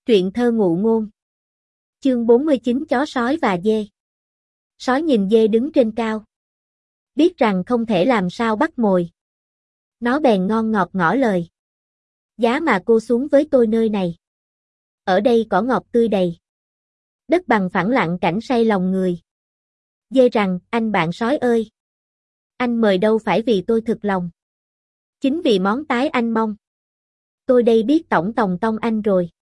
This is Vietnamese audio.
Truyện thơ ngụ ngôn. Chương 49 Chó sói và dê. Sói nhìn dê đứng trên cao. Biết rằng không thể làm sao bắt mồi. Nó bèn ngon ngọt ngỏ lời. Giá mà cô xuống với tôi nơi này. Ở đây cỏ ngọt tươi đầy. Đất bằng phẳng lặng cảnh say lòng người. Dê rằng, anh bạn sói ơi. Anh mời đâu phải vì tôi thực lòng. Chính vì món tái anh mong. Tôi đây biết tổng tòng tông anh rồi.